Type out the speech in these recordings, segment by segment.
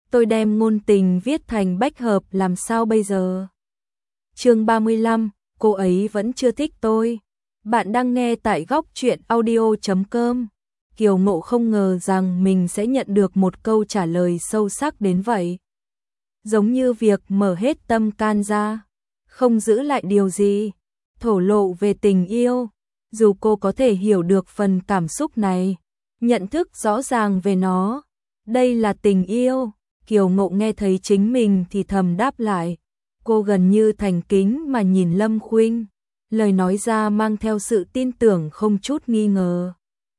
tôi đem ngôn tình viết thành bách hợp làm sao bây giờ? Chương 35, cô ấy vẫn chưa thích tôi. Bạn đang nghe tại góc truyện audio.com. Kiều Ngộ không ngờ rằng mình sẽ nhận được một câu trả lời sâu sắc đến vậy. Giống như việc mở hết tâm can ra, không giữ lại điều gì, thổ lộ về tình yêu. Dù cô có thể hiểu được phần cảm xúc này, nhận thức rõ ràng về nó, đây là tình yêu. Kiều Ngộ nghe thấy chính mình thì thầm đáp lại. Cô gần như thành kính mà nhìn Lâm Khuynh, lời nói ra mang theo sự tin tưởng không chút nghi ngờ.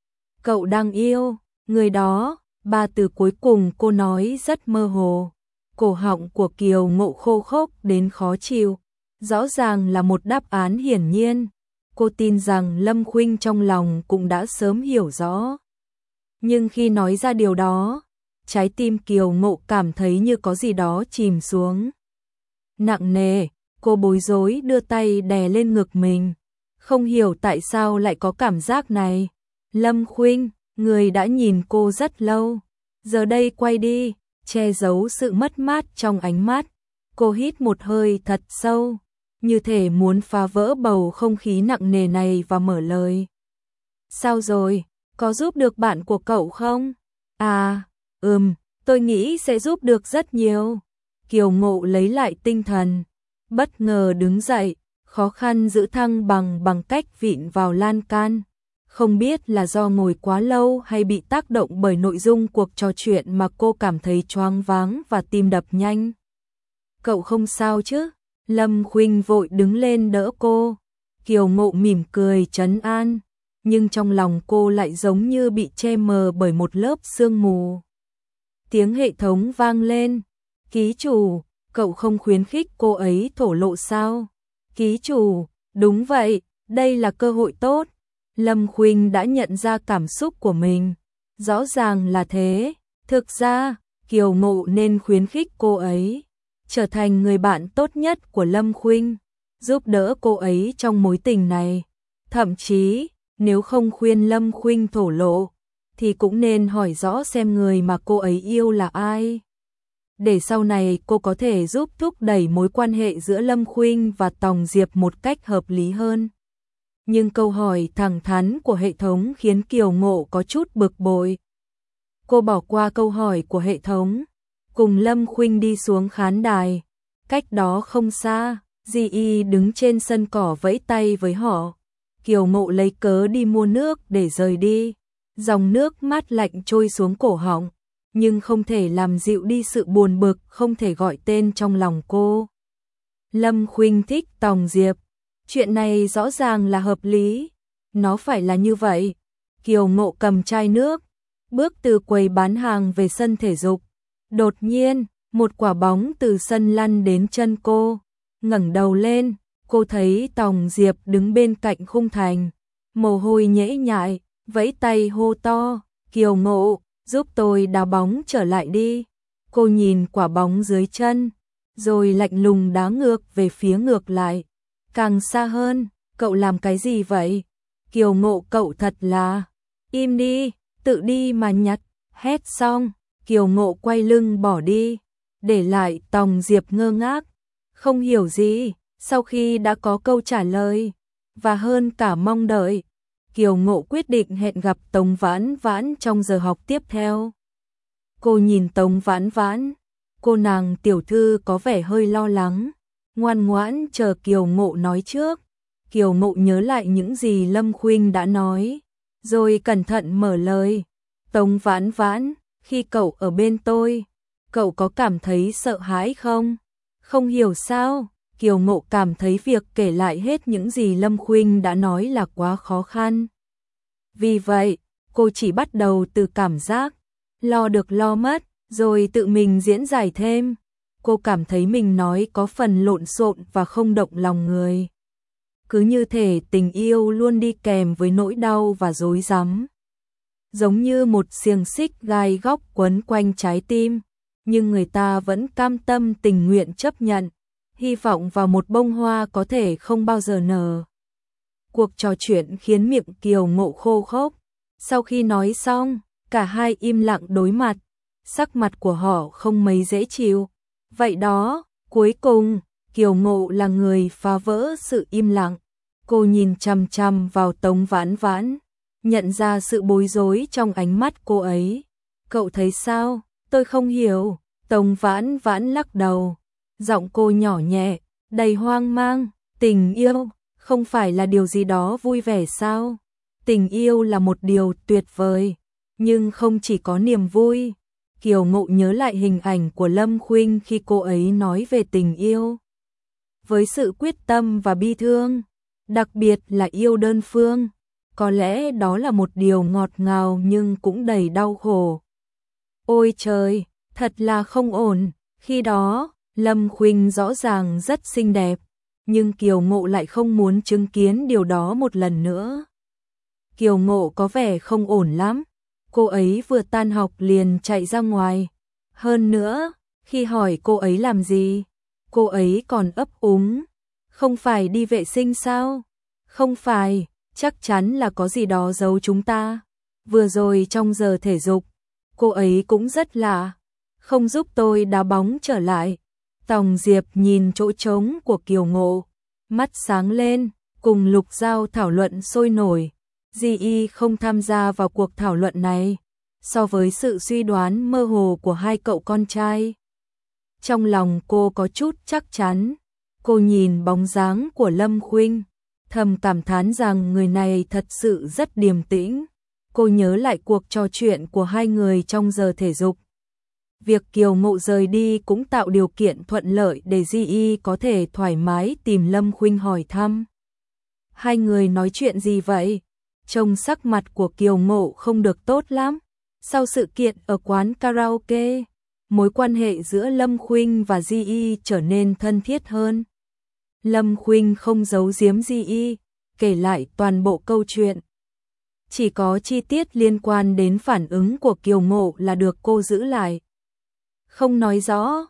Cậu đang yêu người đó. Ba từ cuối cùng cô nói rất mơ hồ. Cổ họng của Kiều Ngộ khô khốc đến khó chịu. Rõ ràng là một đáp án hiển nhiên. Cô tin rằng Lâm Khuynh trong lòng cũng đã sớm hiểu rõ. Nhưng khi nói ra điều đó, trái tim Kiều Ngộ cảm thấy như có gì đó chìm xuống. Nặng nề, cô bối rối đưa tay đè lên ngực mình. Không hiểu tại sao lại có cảm giác này. Lâm Khuynh, người đã nhìn cô rất lâu. Giờ đây quay đi, che giấu sự mất mát trong ánh mắt. Cô hít một hơi thật sâu, như thể muốn phá vỡ bầu không khí nặng nề này và mở lời. Sao rồi, có giúp được bạn của cậu không? À, tôi nghĩ sẽ giúp được rất nhiều. Kiều Ngộ lấy lại tinh thần, bất ngờ đứng dậy, khó khăn giữ thăng bằng cách vịn vào lan can. Không biết là do ngồi quá lâu hay bị tác động bởi nội dung cuộc trò chuyện mà cô cảm thấy choáng váng và tim đập nhanh. Cậu không sao chứ? Lâm Khuynh vội đứng lên đỡ cô. Kiều Ngộ mỉm cười trấn an, nhưng trong lòng cô lại giống như bị che mờ bởi một lớp sương mù. Tiếng hệ thống vang lên. Ký chủ, cậu không khuyến khích cô ấy thổ lộ sao? Ký chủ, đúng vậy, đây là cơ hội tốt. Lâm Khuynh đã nhận ra cảm xúc của mình. Rõ ràng là thế. Thực ra, Kiều Ngộ nên khuyến khích cô ấy trở thành người bạn tốt nhất của Lâm Khuynh, giúp đỡ cô ấy trong mối tình này. Thậm chí, nếu không khuyên Lâm Khuynh thổ lộ, thì cũng nên hỏi rõ xem người mà cô ấy yêu là ai. Để sau này cô có thể giúp thúc đẩy mối quan hệ giữa Lâm Khuynh và Tòng Diệp một cách hợp lý hơn. Nhưng câu hỏi thẳng thắn của hệ thống khiến Kiều Ngộ có chút bực bội. Cô bỏ qua câu hỏi của hệ thống, cùng Lâm Khuynh đi xuống khán đài. Cách đó không xa, Di Y đứng trên sân cỏ vẫy tay với họ. Kiều Ngộ lấy cớ đi mua nước để rời đi. Dòng nước mát lạnh trôi xuống cổ họng, nhưng không thể làm dịu đi sự buồn bực không thể gọi tên trong lòng cô. Lâm Khuynh thích Tòng Diệp. Chuyện này rõ ràng là hợp lý. Nó phải là như vậy. Kiều Ngộ cầm chai nước, bước từ quầy bán hàng về sân thể dục. Đột nhiên, một quả bóng từ sân lăn đến chân cô. Ngẩng đầu lên, cô thấy Tòng Diệp đứng bên cạnh khung thành. Mồ hôi nhễ nhại, vẫy tay hô to. Kiều Ngộ, giúp tôi đá bóng trở lại đi. Cô nhìn quả bóng dưới chân, rồi lạnh lùng đá ngược về phía ngược lại. Càng xa hơn, cậu làm cái gì vậy? Kiều Ngộ, cậu thật là... Im đi, tự đi mà nhặt. Hét xong, Kiều Ngộ quay lưng bỏ đi, để lại Tòng Diệp ngơ ngác, không hiểu gì. Sau khi đã có câu trả lời, và hơn cả mong đợi, Kiều Ngộ quyết định hẹn gặp Tống Vãn Vãn trong giờ học tiếp theo. Cô nhìn Tống Vãn Vãn, cô nàng tiểu thư có vẻ hơi lo lắng, ngoan ngoãn chờ Kiều Ngộ nói trước. Kiều Ngộ nhớ lại những gì Lâm Khuynh đã nói, rồi cẩn thận mở lời. Tống Vãn Vãn, khi cậu ở bên tôi, cậu có cảm thấy sợ hãi không? Không hiểu sao, Kiều Ngộ cảm thấy việc kể lại hết những gì Lâm Khuynh đã nói là quá khó khăn. Vì vậy, cô chỉ bắt đầu từ cảm giác lo được lo mất, rồi tự mình diễn giải thêm. Cô cảm thấy mình nói có phần lộn xộn và không động lòng người. Cứ như thể tình yêu luôn đi kèm với nỗi đau và rối rắm. Giống như một xiềng xích gai góc quấn quanh trái tim, nhưng người ta vẫn cam tâm tình nguyện chấp nhận, hy vọng vào một bông hoa có thể không bao giờ nở. Cuộc trò chuyện khiến miệng Kiều Ngộ khô khốc. Sau khi nói xong, cả hai im lặng đối mặt. sắc mặt của họ không mấy dễ chịu. Vậy đó, cuối cùng, Kiều Ngộ là người phá vỡ sự im lặng. Cô nhìn chằm chằm vào Tống Vãn Vãn, nhận ra sự bối rối trong ánh mắt cô ấy. Cậu thấy sao? Tôi không hiểu. Tống Vãn Vãn lắc đầu. Giọng cô nhỏ nhẹ, đầy hoang mang. Tình yêu, không phải là điều gì đó vui vẻ sao? Tình yêu là một điều tuyệt vời, nhưng không chỉ có niềm vui. Kiều Ngộ nhớ lại hình ảnh của Lâm Khuynh khi cô ấy nói về tình yêu. Với sự quyết tâm và bi thương, đặc biệt là yêu đơn phương, có lẽ đó là một điều ngọt ngào nhưng cũng đầy đau khổ. Ôi trời, thật là không ổn. Khi đó, Lâm Khuynh rõ ràng rất xinh đẹp, nhưng Kiều Ngộ lại không muốn chứng kiến điều đó một lần nữa. Kiều Ngộ có vẻ không ổn lắm. Cô ấy vừa tan học liền chạy ra ngoài. Hơn nữa, khi hỏi cô ấy làm gì, cô ấy còn ấp úng. Không phải đi vệ sinh sao? Không phải, chắc chắn là có gì đó giấu chúng ta. Vừa rồi trong giờ thể dục, cô ấy cũng rất lạ, không giúp tôi đá bóng trở lại. Tòng Diệp nhìn chỗ trống của Kiều Ngộ, mắt sáng lên, cùng Lục Giao thảo luận sôi nổi. Di không tham gia vào cuộc thảo luận này, so với sự suy đoán mơ hồ của hai cậu con trai. Trong lòng cô có chút chắc chắn, cô nhìn bóng dáng của Lâm Khuynh, thầm cảm thán rằng người này thật sự rất điềm tĩnh. Cô nhớ lại cuộc trò chuyện của hai người trong giờ thể dục. Việc Kiều Ngộ rời đi cũng tạo điều kiện thuận lợi để Di có thể thoải mái tìm Lâm Khuynh hỏi thăm. Hai người nói chuyện gì vậy? Trông sắc mặt của Kiều Ngộ không được tốt lắm. Sau sự kiện ở quán karaoke, mối quan hệ giữa Lâm Khuynh và Di trở nên thân thiết hơn. Lâm Khuynh không giấu giếm Di, kể lại toàn bộ câu chuyện. Chỉ có chi tiết liên quan đến phản ứng của Kiều Ngộ là được cô giữ lại. Không nói rõ.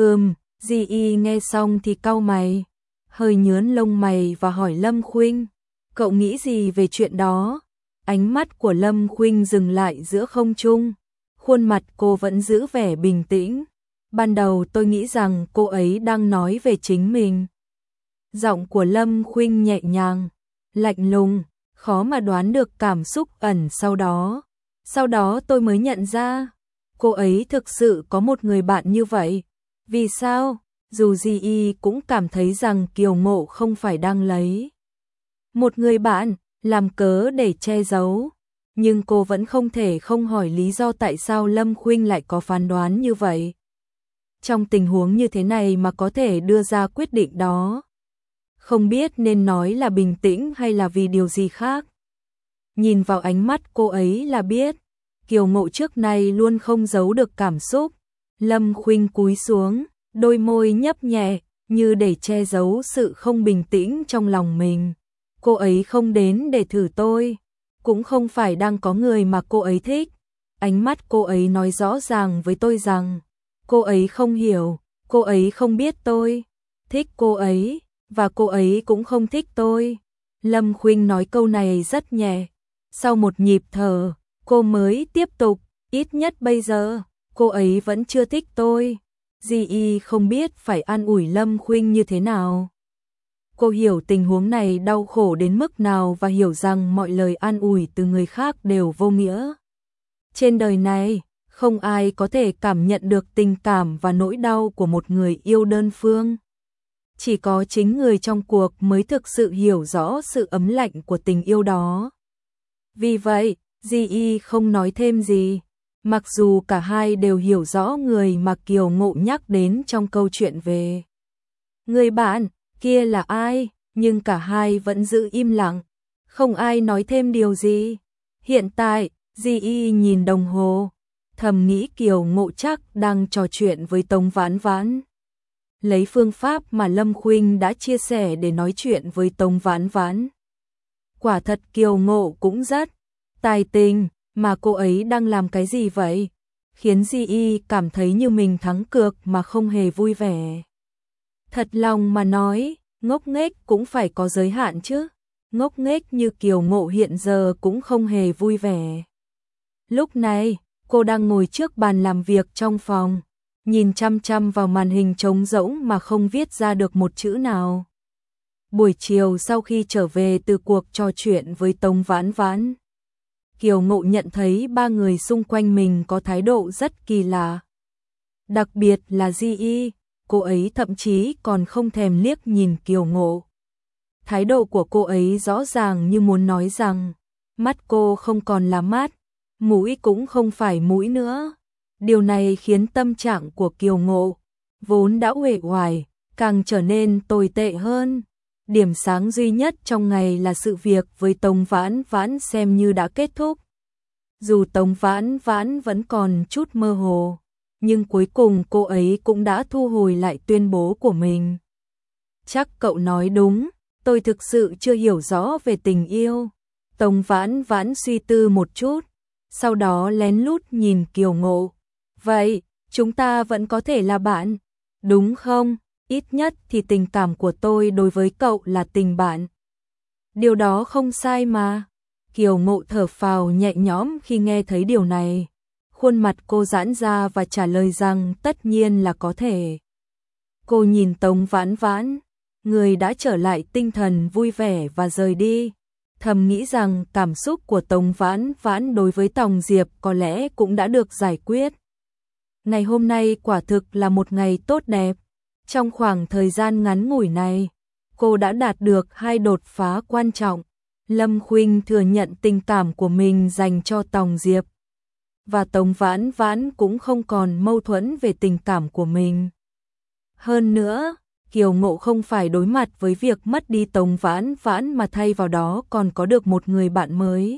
Di nghe xong thì cau mày, hơi nhớn lông mày và hỏi Lâm Khuynh, cậu nghĩ gì về chuyện đó? Ánh mắt của Lâm Khuynh dừng lại giữa không trung, khuôn mặt cô vẫn giữ vẻ bình tĩnh. Ban đầu tôi nghĩ rằng cô ấy đang nói về chính mình. Giọng của Lâm Khuynh nhẹ nhàng, lạnh lùng, khó mà đoán được cảm xúc ẩn sau đó. Sau đó tôi mới nhận ra, cô ấy thực sự có một người bạn như vậy. Vì sao? Dù Di cũng cảm thấy rằng Kiều Ngộ không phải đang lấy một người bạn làm cớ để che giấu, nhưng cô vẫn không thể không hỏi lý do tại sao Lâm Khuynh lại có phán đoán như vậy. Trong tình huống như thế này mà có thể đưa ra quyết định đó, không biết nên nói là bình tĩnh hay là vì điều gì khác. Nhìn vào ánh mắt cô ấy là biết, Kiều Ngộ trước nay luôn không giấu được cảm xúc. Lâm Khuynh cúi xuống, đôi môi nhấp nhẹ, như để che giấu sự không bình tĩnh trong lòng mình. Cô ấy không đến để thử tôi, cũng không phải đang có người mà cô ấy thích. Ánh mắt cô ấy nói rõ ràng với tôi rằng, cô ấy không hiểu, cô ấy không biết tôi thích cô ấy, và cô ấy cũng không thích tôi. Lâm Khuynh nói câu này rất nhẹ. Sau một nhịp thở, cô mới tiếp tục, ít nhất bây giờ, cô ấy vẫn chưa thích tôi. Di không biết phải an ủi Lâm Khuynh như thế nào. Cô hiểu tình huống này đau khổ đến mức nào và hiểu rằng mọi lời an ủi từ người khác đều vô nghĩa. Trên đời này, không ai có thể cảm nhận được tình cảm và nỗi đau của một người yêu đơn phương. Chỉ có chính người trong cuộc mới thực sự hiểu rõ sự ấm lạnh của tình yêu đó. Vì vậy, Di không nói thêm gì. Mặc dù cả hai đều hiểu rõ người mà Kiều Ngộ nhắc đến trong câu chuyện về người bạn kia là ai, nhưng cả hai vẫn giữ im lặng, không ai nói thêm điều gì. Hiện tại, Di nhìn đồng hồ, thầm nghĩ Kiều Ngộ chắc đang trò chuyện với Tống Vãn Vãn. Lấy phương pháp mà Lâm Khuynh đã chia sẻ để nói chuyện với Tống Vãn Vãn. Quả thật Kiều Ngộ cũng rất tài tình, mà cô ấy đang làm cái gì vậy? Khiến Di cảm thấy như mình thắng cược mà không hề vui vẻ. Thật lòng mà nói, ngốc nghếch cũng phải có giới hạn chứ. Ngốc nghếch như Kiều Ngộ hiện giờ cũng không hề vui vẻ. Lúc này, Cô đang ngồi trước bàn làm việc trong phòng, nhìn chăm chăm vào màn hình trống rỗng mà không viết ra được một chữ nào. Buổi chiều sau khi trở về từ cuộc trò chuyện với Tống Vãn Vãn, Kiều Ngộ nhận thấy ba người xung quanh mình có thái độ rất kỳ lạ. Đặc biệt là Di Y, cô ấy thậm chí còn không thèm liếc nhìn Kiều Ngộ. Thái độ của cô ấy rõ ràng như muốn nói rằng, mắt cô không còn là mắt, mũi cũng không phải mũi nữa. Điều này khiến tâm trạng của Kiều Ngộ, vốn đã uể oải, càng trở nên tồi tệ hơn. Điểm sáng duy nhất trong ngày là sự việc với Tống Vãn Vãn xem như đã kết thúc. Dù Tống Vãn Vãn vẫn còn chút mơ hồ, nhưng cuối cùng cô ấy cũng đã thu hồi lại tuyên bố của mình. Chắc cậu nói đúng, tôi thực sự chưa hiểu rõ về tình yêu. Tống Vãn Vãn suy tư một chút, sau đó lén lút nhìn Kiều Ngộ. Vậy, chúng ta vẫn có thể là bạn, đúng không? Ít nhất thì tình cảm của tôi đối với cậu là tình bạn. Điều đó không sai mà. Kiều Ngộ thở phào nhẹ nhõm khi nghe thấy điều này. Khuôn mặt cô giãn ra và trả lời rằng tất nhiên là có thể. Cô nhìn Tống Vãn Vãn, người đã trở lại tinh thần vui vẻ và rời đi. Thầm nghĩ rằng cảm xúc của Tống Vãn Vãn đối với Tòng Diệp có lẽ cũng đã được giải quyết. Ngày hôm nay quả thực là một ngày tốt đẹp. Trong khoảng thời gian ngắn ngủi này, cô đã đạt được 2 đột phá quan trọng. Lâm Khuynh thừa nhận tình cảm của mình dành cho Tòng Diệp. Và Tống Vãn Vãn cũng không còn mâu thuẫn về tình cảm của mình. Hơn nữa, Kiều Ngộ không phải đối mặt với việc mất đi Tống Vãn Vãn mà thay vào đó còn có được một người bạn mới.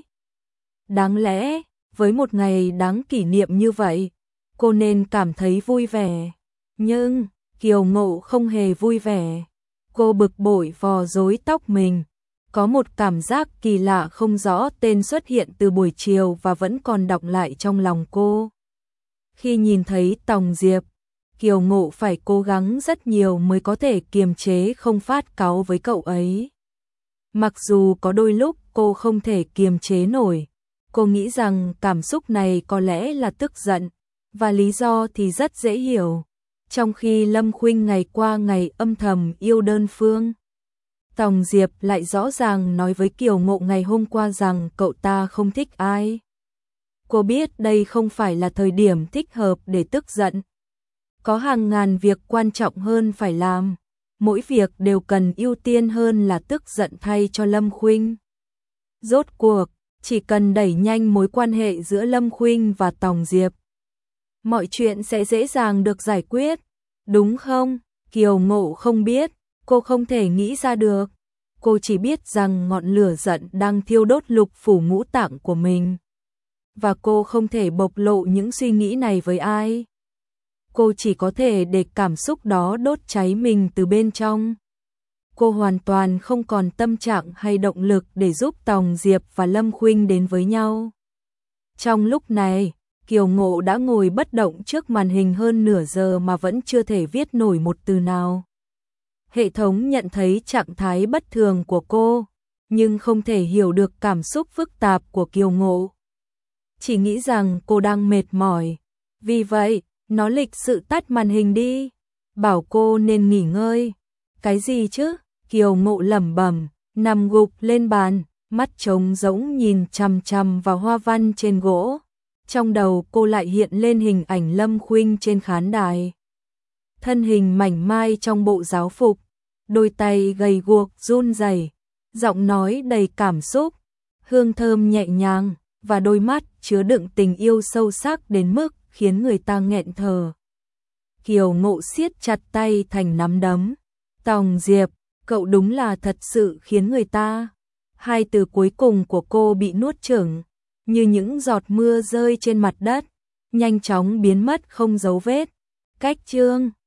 Đáng lẽ, với một ngày đáng kỷ niệm như vậy, cô nên cảm thấy vui vẻ. Nhưng, Kiều Ngộ không hề vui vẻ. Cô bực bội vò rối tóc mình. Có một cảm giác kỳ lạ không rõ tên xuất hiện từ buổi chiều và vẫn còn đọng lại trong lòng cô. Khi nhìn thấy Tòng Diệp, Kiều Ngộ phải cố gắng rất nhiều mới có thể kiềm chế không phát cáu với cậu ấy. Mặc dù có đôi lúc cô không thể kiềm chế nổi, cô nghĩ rằng cảm xúc này có lẽ là tức giận, và lý do thì rất dễ hiểu. Trong khi Lâm Khuynh ngày qua ngày âm thầm yêu đơn phương, Tòng Diệp lại rõ ràng nói với Kiều Ngộ ngày hôm qua rằng cậu ta không thích ai. Cô biết đây không phải là thời điểm thích hợp để tức giận. Có hàng ngàn việc quan trọng hơn phải làm. Mỗi việc đều cần ưu tiên hơn là tức giận thay cho Lâm Khuynh. Rốt cuộc, chỉ cần đẩy nhanh mối quan hệ giữa Lâm Khuynh và Tòng Diệp, mọi chuyện sẽ dễ dàng được giải quyết. Đúng không? Kiều Ngộ không biết, cô không thể nghĩ ra được. Cô chỉ biết rằng ngọn lửa giận đang thiêu đốt lục phủ ngũ tạng của mình. Và cô không thể bộc lộ những suy nghĩ này với ai. Cô chỉ có thể để cảm xúc đó đốt cháy mình từ bên trong. Cô hoàn toàn không còn tâm trạng hay động lực để giúp Tòng Diệp và Lâm Khuynh đến với nhau. Trong lúc này, Kiều Ngộ đã ngồi bất động trước màn hình hơn nửa giờ mà vẫn chưa thể viết nổi một từ nào. Hệ thống nhận thấy trạng thái bất thường của cô, nhưng không thể hiểu được cảm xúc phức tạp của Kiều Ngộ. Chỉ nghĩ rằng cô đang mệt mỏi. Vì vậy, nó lịch sự tắt màn hình đi, bảo cô nên nghỉ ngơi. Cái gì chứ? Kiều Ngộ lẩm bẩm, nằm gục lên bàn, mắt trống rỗng nhìn chằm chằm vào hoa văn trên gỗ. Trong đầu cô lại hiện lên hình ảnh Lâm Khuynh trên khán đài. Thân hình mảnh mai trong bộ giáo phục, đôi tay gầy guộc run rẩy, giọng nói đầy cảm xúc, hương thơm nhẹ nhàng và đôi mắt chứa đựng tình yêu sâu sắc đến mức khiến người ta nghẹn thở. Kiều Ngộ siết chặt tay thành nắm đấm. Tòng Diệp, cậu đúng là thật sự khiến người ta. Hai từ cuối cùng của cô bị nuốt chửng, như những giọt mưa rơi trên mặt đất, nhanh chóng biến mất không dấu vết. Cách chương